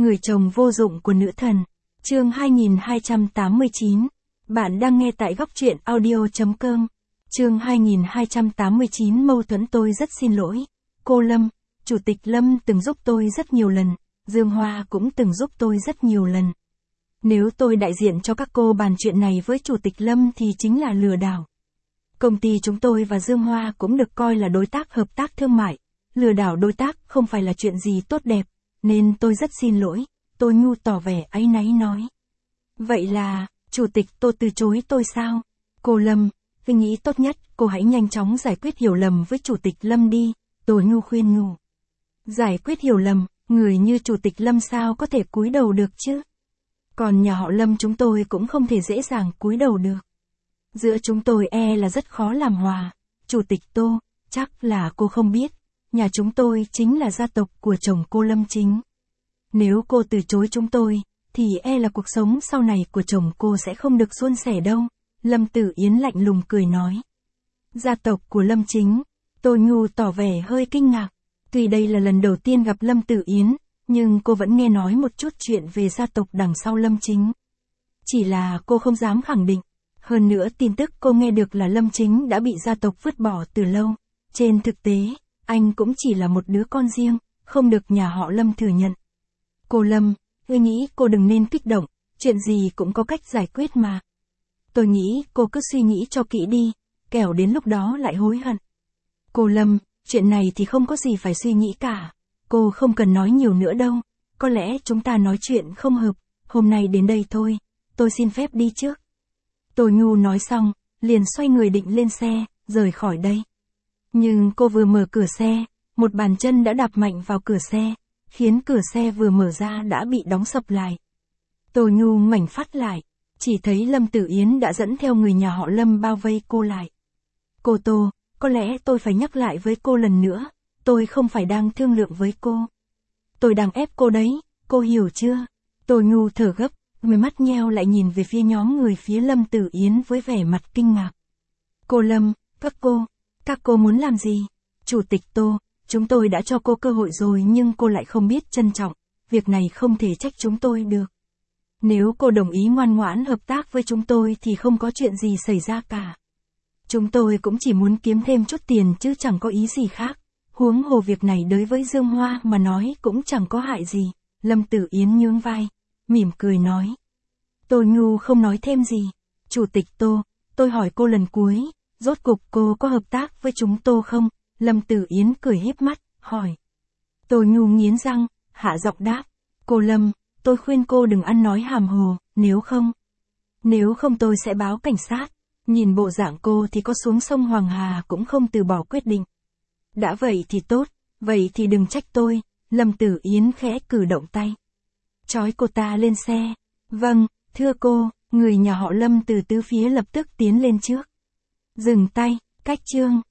Người chồng vô dụng của nữ thần. Chương 2289. Bạn đang nghe tại góc truyện audio.com. Chương 2289. Mâu thuẫn. Tôi rất xin lỗi. Cô Lâm, Chủ tịch Lâm từng giúp tôi rất nhiều lần, Dương Hoa cũng từng giúp tôi rất nhiều lần. Nếu tôi đại diện cho các cô bàn chuyện này với Chủ tịch Lâm thì chính là lừa đảo. Công ty chúng tôi và Dương Hoa cũng được coi là đối tác hợp tác thương mại. Lừa đảo đối tác không phải là chuyện gì tốt đẹp, nên tôi rất xin lỗi. Tôi nhu tỏ vẻ áy náy nói. Vậy là, Chủ tịch Tô từ chối tôi sao? Cô Lâm, tôi nghĩ tốt nhất cô hãy nhanh chóng giải quyết hiểu lầm với Chủ tịch Lâm đi. Tôi nhu khuyên nhủ. Giải quyết hiểu lầm, người như Chủ tịch Lâm sao có thể cúi đầu được chứ? Còn nhà họ Lâm chúng tôi cũng không thể dễ dàng cúi đầu được. Giữa chúng tôi là rất khó làm hòa. Chủ tịch Tô, chắc là cô không biết, nhà chúng tôi chính là gia tộc của chồng cô Lâm chính. Nếu cô từ chối chúng tôi, thì là cuộc sống sau này của chồng cô sẽ không được suôn sẻ đâu. Lâm Tử Yến lạnh lùng cười nói. Gia tộc của Lâm chính. Tô Nhu tỏ vẻ hơi kinh ngạc. Tuy đây là lần đầu tiên gặp Lâm Tử Yến, nhưng cô vẫn nghe nói một chút chuyện về gia tộc đằng sau Lâm chính. Chỉ là cô không dám khẳng định. Hơn nữa tin tức cô nghe được là Lâm chính đã bị gia tộc vứt bỏ từ lâu. Trên thực tế, anh cũng chỉ là một đứa con riêng, không được nhà họ Lâm thừa nhận. Cô Lâm, tôi nghĩ cô đừng nên kích động, chuyện gì cũng có cách giải quyết mà. Tôi nghĩ cô cứ suy nghĩ cho kỹ đi, kẻo đến lúc đó lại hối hận. Cô Lâm, chuyện này thì không có gì phải suy nghĩ cả. Cô không cần nói nhiều nữa đâu, có lẽ chúng ta nói chuyện không hợp, hôm nay đến đây thôi, tôi xin phép đi trước. Tô Nhu nói xong, liền xoay người định lên xe, rời khỏi đây. Nhưng cô vừa mở cửa xe, một bàn chân đã đạp mạnh vào cửa xe, khiến cửa xe vừa mở ra đã bị đóng sập lại. Tô Nhu ngoảnh phát lại, chỉ thấy Lâm Tử Yến đã dẫn theo người nhà họ Lâm bao vây cô lại. Cô Tô, có lẽ tôi phải nhắc lại với cô lần nữa, tôi không phải đang thương lượng với cô. Tôi đang ép cô đấy, cô hiểu chưa? Tô Nhu thở gấp, đôi mắt nheo lại nhìn về phía nhóm người phía Lâm Tử Yến với vẻ mặt kinh ngạc. Cô Lâm, các cô muốn làm gì? Chủ tịch Tô, chúng tôi đã cho cô cơ hội rồi nhưng cô lại không biết trân trọng, việc này không thể trách chúng tôi được. Nếu cô đồng ý ngoan ngoãn hợp tác với chúng tôi thì không có chuyện gì xảy ra cả. Chúng tôi cũng chỉ muốn kiếm thêm chút tiền chứ chẳng có ý gì khác. Huống hồ việc này đối với Dương Hoa mà nói cũng chẳng có hại gì. Lâm Tử Yến nhướng vai, mỉm cười nói. Tô Nhu không nói thêm gì. Chủ tịch Tô, tôi hỏi cô lần cuối, rốt cục cô có hợp tác với chúng tôi không? Lâm Tử Yến cười híp mắt, hỏi. Tô Nhu nghiến răng, hạ giọng đáp. Cô Lâm, tôi khuyên cô đừng ăn nói hàm hồ, nếu không tôi sẽ báo cảnh sát. Nhìn bộ dạng cô thì có xuống sông Hoàng Hà cũng không từ bỏ quyết định. Đã vậy thì tốt, vậy thì đừng trách tôi. Lâm Tử Yến khẽ cử động tay. Trói cô ta lên xe. Vâng, thưa cô, người nhà họ Lâm từ tứ phía lập tức tiến lên trước. Dừng tay, cách chương.